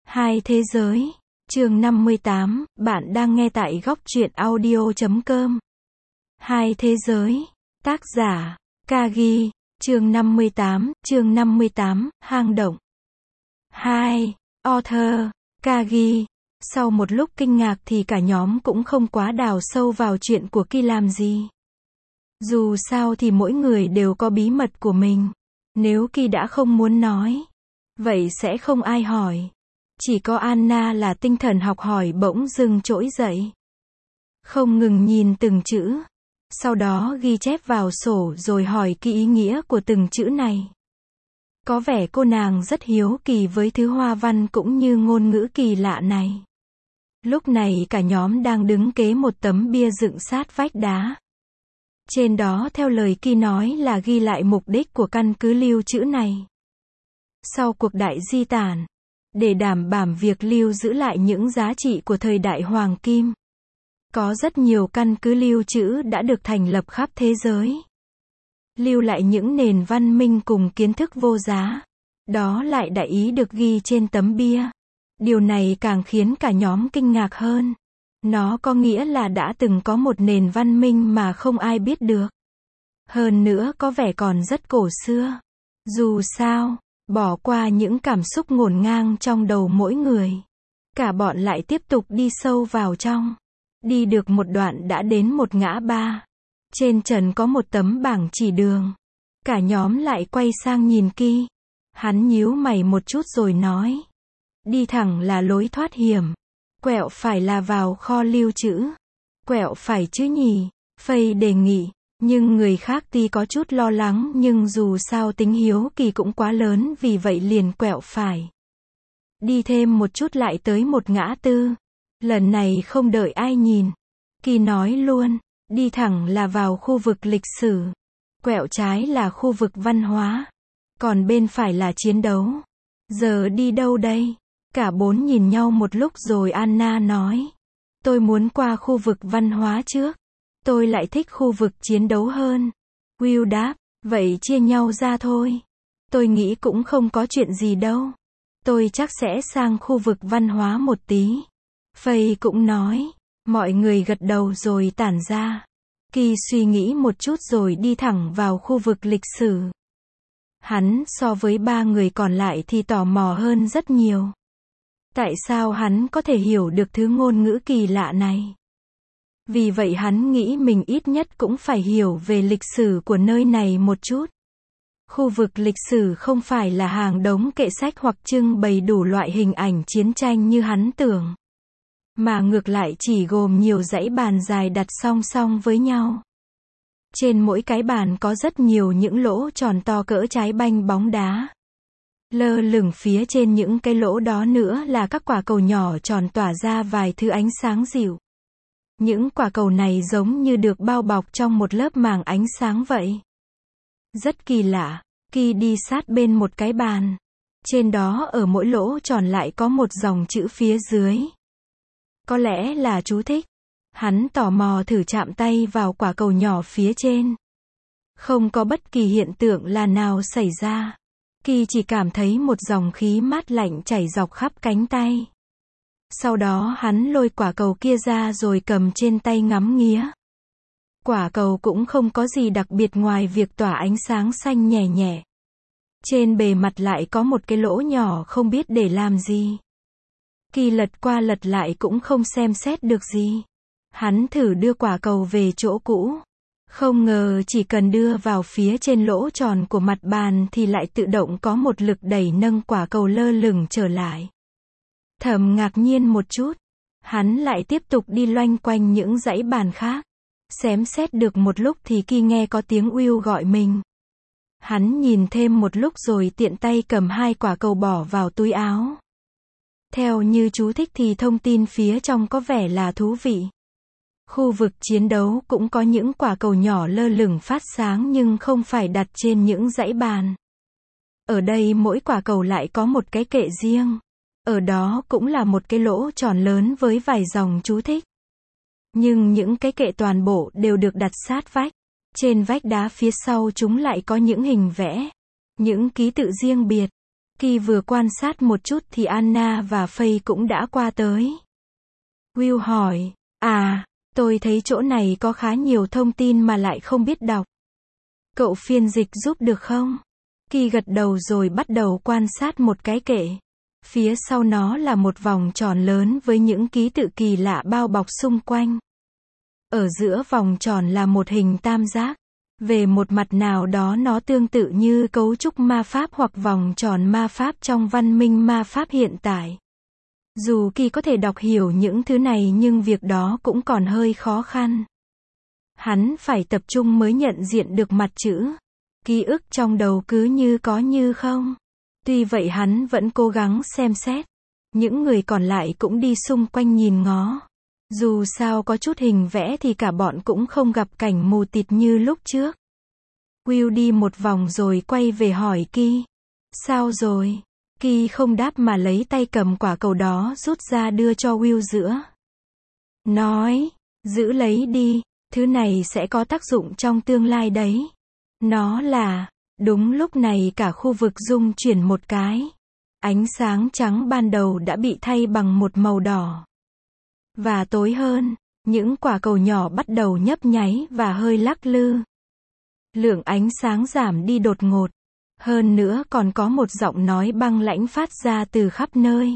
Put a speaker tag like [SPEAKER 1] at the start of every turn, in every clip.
[SPEAKER 1] Hai thế giới. Chương 58, bạn đang nghe tại góc truyện audio.com. Hai thế giới. Tác giả, Kagi. Chương 58, hang động. 2. Author, Kagi. Sau một lúc kinh ngạc thì cả nhóm cũng không quá đào sâu vào chuyện của Ki làm gì. Dù sao thì mỗi người đều có bí mật của mình. Nếu Ki đã không muốn nói, vậy sẽ không ai hỏi. Chỉ có Anna là tinh thần học hỏi bỗng dưng trỗi dậy. Không ngừng nhìn từng chữ. Sau đó ghi chép vào sổ rồi hỏi Ki ý nghĩa của từng chữ này. Có vẻ cô nàng rất hiếu kỳ với thứ hoa văn cũng như ngôn ngữ kỳ lạ này. Lúc này cả nhóm đang đứng kế một tấm bia dựng sát vách đá. Trên đó theo lời Ki nói là ghi lại mục đích của căn cứ lưu trữ này. Sau cuộc đại di tản, để đảm bảo việc lưu giữ lại những giá trị của thời đại Hoàng Kim, có rất nhiều căn cứ lưu trữ đã được thành lập khắp thế giới. Lưu lại những nền văn minh cùng kiến thức vô giá. Đó lại đại ý được ghi trên tấm bia. Điều này càng khiến cả nhóm kinh ngạc hơn. Nó có nghĩa là đã từng có một nền văn minh mà không ai biết được. Hơn nữa có vẻ còn rất cổ xưa. Dù sao, bỏ qua những cảm xúc ngổn ngang trong đầu mỗi người, cả bọn lại tiếp tục đi sâu vào trong. Đi được một đoạn đã đến một ngã ba. Trên trần có một tấm bảng chỉ đường. Cả nhóm lại quay sang nhìn Ki. Hắn nhíu mày một chút rồi nói. Đi thẳng là lối thoát hiểm. Quẹo phải là vào kho lưu trữ. Quẹo phải chứ nhỉ? Phây đề nghị. Nhưng người khác tuy có chút lo lắng nhưng dù sao tính hiếu kỳ cũng quá lớn vì vậy liền quẹo phải. Đi thêm một chút lại tới một ngã tư. Lần này không đợi ai nhìn. Ki nói luôn. Đi thẳng là vào khu vực lịch sử. Quẹo trái là khu vực văn hóa. Còn bên phải là chiến đấu. Giờ đi đâu đây? Cả bốn nhìn nhau một lúc rồi Anna nói. Tôi muốn qua khu vực văn hóa trước. Tôi lại thích khu vực chiến đấu hơn. Will đáp. Vậy chia nhau ra thôi. Tôi nghĩ cũng không có chuyện gì đâu. Tôi chắc sẽ sang khu vực văn hóa một tí. Faye cũng nói. Mọi người gật đầu rồi tản ra. Ki suy nghĩ một chút rồi đi thẳng vào khu vực lịch sử. Hắn so với ba người còn lại thì tò mò hơn rất nhiều. Tại sao hắn có thể hiểu được thứ ngôn ngữ kỳ lạ này? Vì vậy hắn nghĩ mình ít nhất cũng phải hiểu về lịch sử của nơi này một chút. Khu vực lịch sử không phải là hàng đống kệ sách hoặc trưng bày đủ loại hình ảnh chiến tranh như hắn tưởng. Mà ngược lại chỉ gồm nhiều dãy bàn dài đặt song song với nhau. Trên mỗi cái bàn có rất nhiều những lỗ tròn to cỡ trái banh bóng đá. Lơ lửng phía trên những cái lỗ đó nữa là các quả cầu nhỏ tròn tỏa ra vài thứ ánh sáng dịu. Những quả cầu này giống như được bao bọc trong một lớp màng ánh sáng vậy. Rất kỳ lạ. Ki đi sát bên một cái bàn. Trên đó ở mỗi lỗ tròn lại có một dòng chữ phía dưới. Có lẽ là chú thích. Hắn tò mò thử chạm tay vào quả cầu nhỏ phía trên. Không có bất kỳ hiện tượng là nào xảy ra. Ki chỉ cảm thấy một dòng khí mát lạnh chảy dọc khắp cánh tay. Sau đó hắn lôi quả cầu kia ra rồi cầm trên tay ngắm nghía. Quả cầu cũng không có gì đặc biệt ngoài việc tỏa ánh sáng xanh nhẹ nhẹ. Trên bề mặt lại có một cái lỗ nhỏ không biết để làm gì. Ki lật qua lật lại cũng không xem xét được gì. Hắn thử đưa quả cầu về chỗ cũ. Không ngờ chỉ cần đưa vào phía trên lỗ tròn của mặt bàn thì lại tự động có một lực đẩy nâng quả cầu lơ lửng trở lại. Thầm ngạc nhiên một chút. Hắn lại tiếp tục đi loanh quanh những dãy bàn khác. Xém xét được một lúc thì Ki nghe có tiếng Will gọi mình. Hắn nhìn thêm một lúc rồi tiện tay cầm hai quả cầu bỏ vào túi áo. Theo như chú thích thì thông tin phía trong có vẻ là thú vị. Khu vực chiến đấu cũng có những quả cầu nhỏ lơ lửng phát sáng nhưng không phải đặt trên những dãy bàn. Ở đây mỗi quả cầu lại có một cái kệ riêng. Ở đó cũng là một cái lỗ tròn lớn với vài dòng chú thích. Nhưng những cái kệ toàn bộ đều được đặt sát vách. Trên vách đá phía sau chúng lại có những hình vẽ, những ký tự riêng biệt. Kỳ vừa quan sát một chút thì Anna và Faye cũng đã qua tới. Will hỏi, tôi thấy chỗ này có khá nhiều thông tin mà lại không biết đọc. Cậu phiên dịch giúp được không? Kỳ gật đầu rồi bắt đầu quan sát một cái kệ. Phía sau nó là một vòng tròn lớn với những ký tự kỳ lạ bao bọc xung quanh. Ở giữa vòng tròn là một hình tam giác. Về một mặt nào đó nó tương tự như cấu trúc ma pháp hoặc vòng tròn ma pháp trong văn minh ma pháp hiện tại. Dù Kỳ có thể đọc hiểu những thứ này nhưng việc đó cũng còn hơi khó khăn. Hắn phải tập trung mới nhận diện được mặt chữ. Ký ức trong đầu cứ như có như không. Tuy vậy hắn vẫn cố gắng xem xét. Những người còn lại cũng đi xung quanh nhìn ngó. Dù sao có chút hình vẽ thì cả bọn cũng không gặp cảnh mù tịt như lúc trước. Will đi một vòng rồi quay về hỏi Kỳ. Sao rồi? Kỳ không đáp mà lấy tay cầm quả cầu đó rút ra đưa cho Will giữa. Nói, giữ lấy đi, thứ này sẽ có tác dụng trong tương lai đấy. Nó là, đúng lúc này cả khu vực rung chuyển một cái. Ánh sáng trắng ban đầu đã bị thay bằng một màu đỏ. Và tối hơn, những quả cầu nhỏ bắt đầu nhấp nháy và hơi lắc lư. Lượng ánh sáng giảm đi đột ngột. Hơn nữa còn có một giọng nói băng lãnh phát ra từ khắp nơi.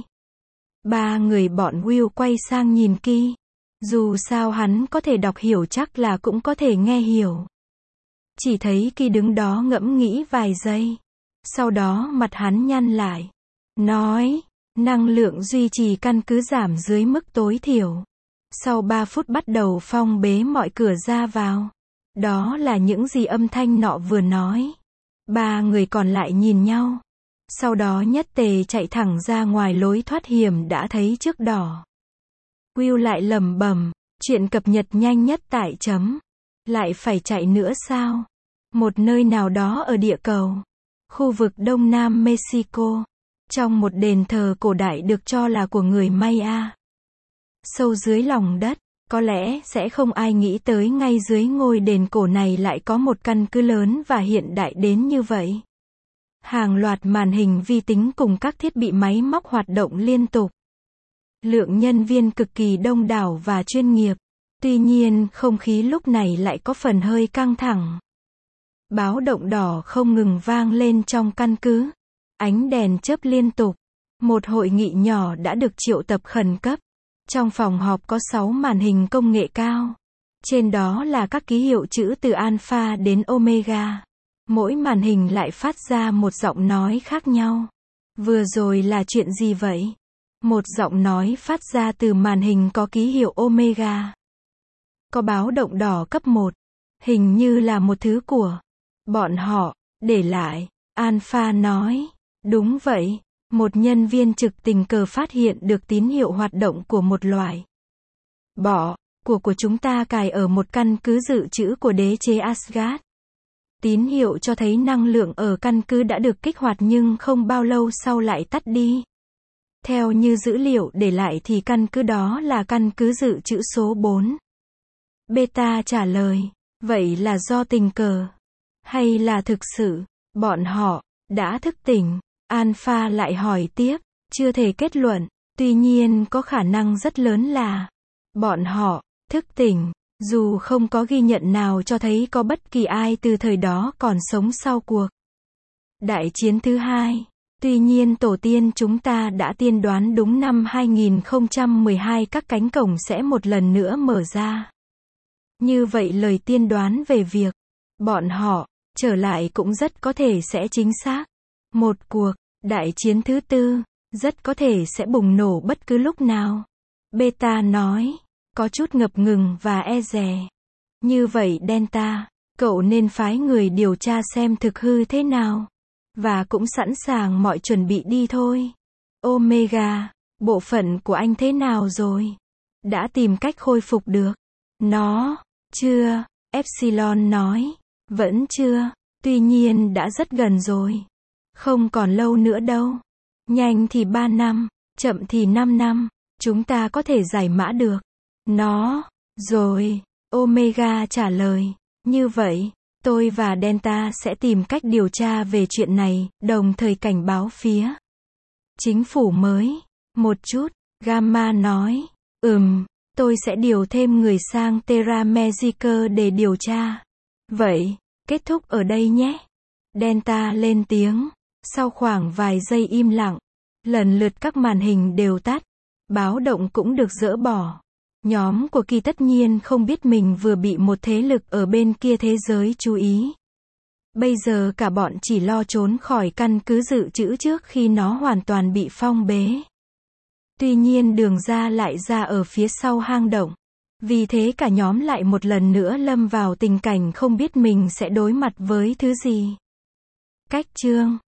[SPEAKER 1] Ba người bọn Will quay sang nhìn Kỳ. Dù sao hắn có thể đọc hiểu chắc là cũng có thể nghe hiểu. Chỉ thấy Kỳ đứng đó ngẫm nghĩ vài giây. Sau đó mặt hắn nhăn lại. Nói, năng lượng duy trì căn cứ giảm dưới mức tối thiểu. Sau 3 phút bắt đầu phong bế mọi cửa ra vào. Đó là những gì âm thanh nọ vừa nói. Ba người còn lại nhìn nhau. Sau đó nhất tề chạy thẳng ra ngoài lối thoát hiểm đã thấy trước đỏ. Will lại lẩm bẩm, chuyện cập nhật nhanh nhất tại chấm. Lại phải chạy nữa sao? Một nơi nào đó ở địa cầu. Khu vực Đông Nam Mexico. Trong một đền thờ cổ đại được cho là của người Maya. Sâu dưới lòng đất, có lẽ sẽ không ai nghĩ tới ngay dưới ngôi đền cổ này lại có một căn cứ lớn và hiện đại đến như vậy. Hàng loạt màn hình vi tính cùng các thiết bị máy móc hoạt động liên tục. Lượng nhân viên cực kỳ đông đảo và chuyên nghiệp. Tuy nhiên, không khí lúc này lại có phần hơi căng thẳng. Báo động đỏ không ngừng vang lên trong căn cứ. Ánh đèn chớp liên tục. Một hội nghị nhỏ đã được triệu tập khẩn cấp. Trong phòng họp có 6 màn hình công nghệ cao. Trên đó là các ký hiệu chữ từ Alpha đến Omega. Mỗi màn hình lại phát ra một giọng nói khác nhau. Vừa rồi là chuyện gì vậy? Một giọng nói phát ra từ màn hình có ký hiệu Omega. Có báo động đỏ cấp 1. Hình như là một thứ của bọn họ để lại. Alpha nói. Đúng vậy. Một nhân viên trực tình cờ phát hiện được tín hiệu hoạt động của một loại bọ của chúng ta cài ở một căn cứ dự trữ của đế chế Asgard. Tín hiệu cho thấy năng lượng ở căn cứ đã được kích hoạt nhưng không bao lâu sau lại tắt đi. Theo như dữ liệu để lại thì căn cứ đó là căn cứ dự trữ số 4. Beta trả lời, vậy là do tình cờ? Hay là thực sự, bọn họ đã thức tỉnh? Alpha lại hỏi tiếp, chưa thể kết luận, tuy nhiên có khả năng rất lớn là bọn họ thức tỉnh, dù không có ghi nhận nào cho thấy có bất kỳ ai từ thời đó còn sống sau cuộc đại chiến thứ hai. Tuy nhiên tổ tiên chúng ta đã tiên đoán đúng năm 2012 các cánh cổng sẽ một lần nữa mở ra. Như vậy lời tiên đoán về việc bọn họ trở lại cũng rất có thể sẽ chính xác. Một cuộc đại chiến thứ tư rất có thể sẽ bùng nổ bất cứ lúc nào. Beta nói, có chút ngập ngừng và e dè. Như vậy Delta, cậu nên phái người điều tra xem thực hư thế nào. Và cũng sẵn sàng mọi chuẩn bị đi thôi. Omega, bộ phận của anh thế nào rồi? Đã tìm cách khôi phục được nó chưa? Epsilon nói, vẫn chưa, tuy nhiên đã rất gần rồi. Không còn lâu nữa đâu. Nhanh thì 3 năm, chậm thì 5 năm, chúng ta có thể giải mã được nó rồi. Omega trả lời, như vậy, Tôi và Delta sẽ tìm cách điều tra về chuyện này, đồng thời cảnh báo phía chính phủ mới. Một chút, Gamma nói. Tôi sẽ điều thêm người sang Terra Magica để điều tra. Vậy, kết thúc ở đây nhé. Delta lên tiếng. Sau khoảng vài giây im lặng, lần lượt các màn hình đều tắt. Báo động cũng được dỡ bỏ. Nhóm của Kỳ tất nhiên không biết mình vừa bị một thế lực ở bên kia thế giới chú ý. Bây giờ cả bọn chỉ lo trốn khỏi căn cứ dự trữ trước khi nó hoàn toàn bị phong bế. Tuy nhiên đường ra lại ra ở phía sau hang động. Vì thế cả nhóm lại một lần nữa lâm vào tình cảnh không biết mình sẽ đối mặt với thứ gì. Cách chương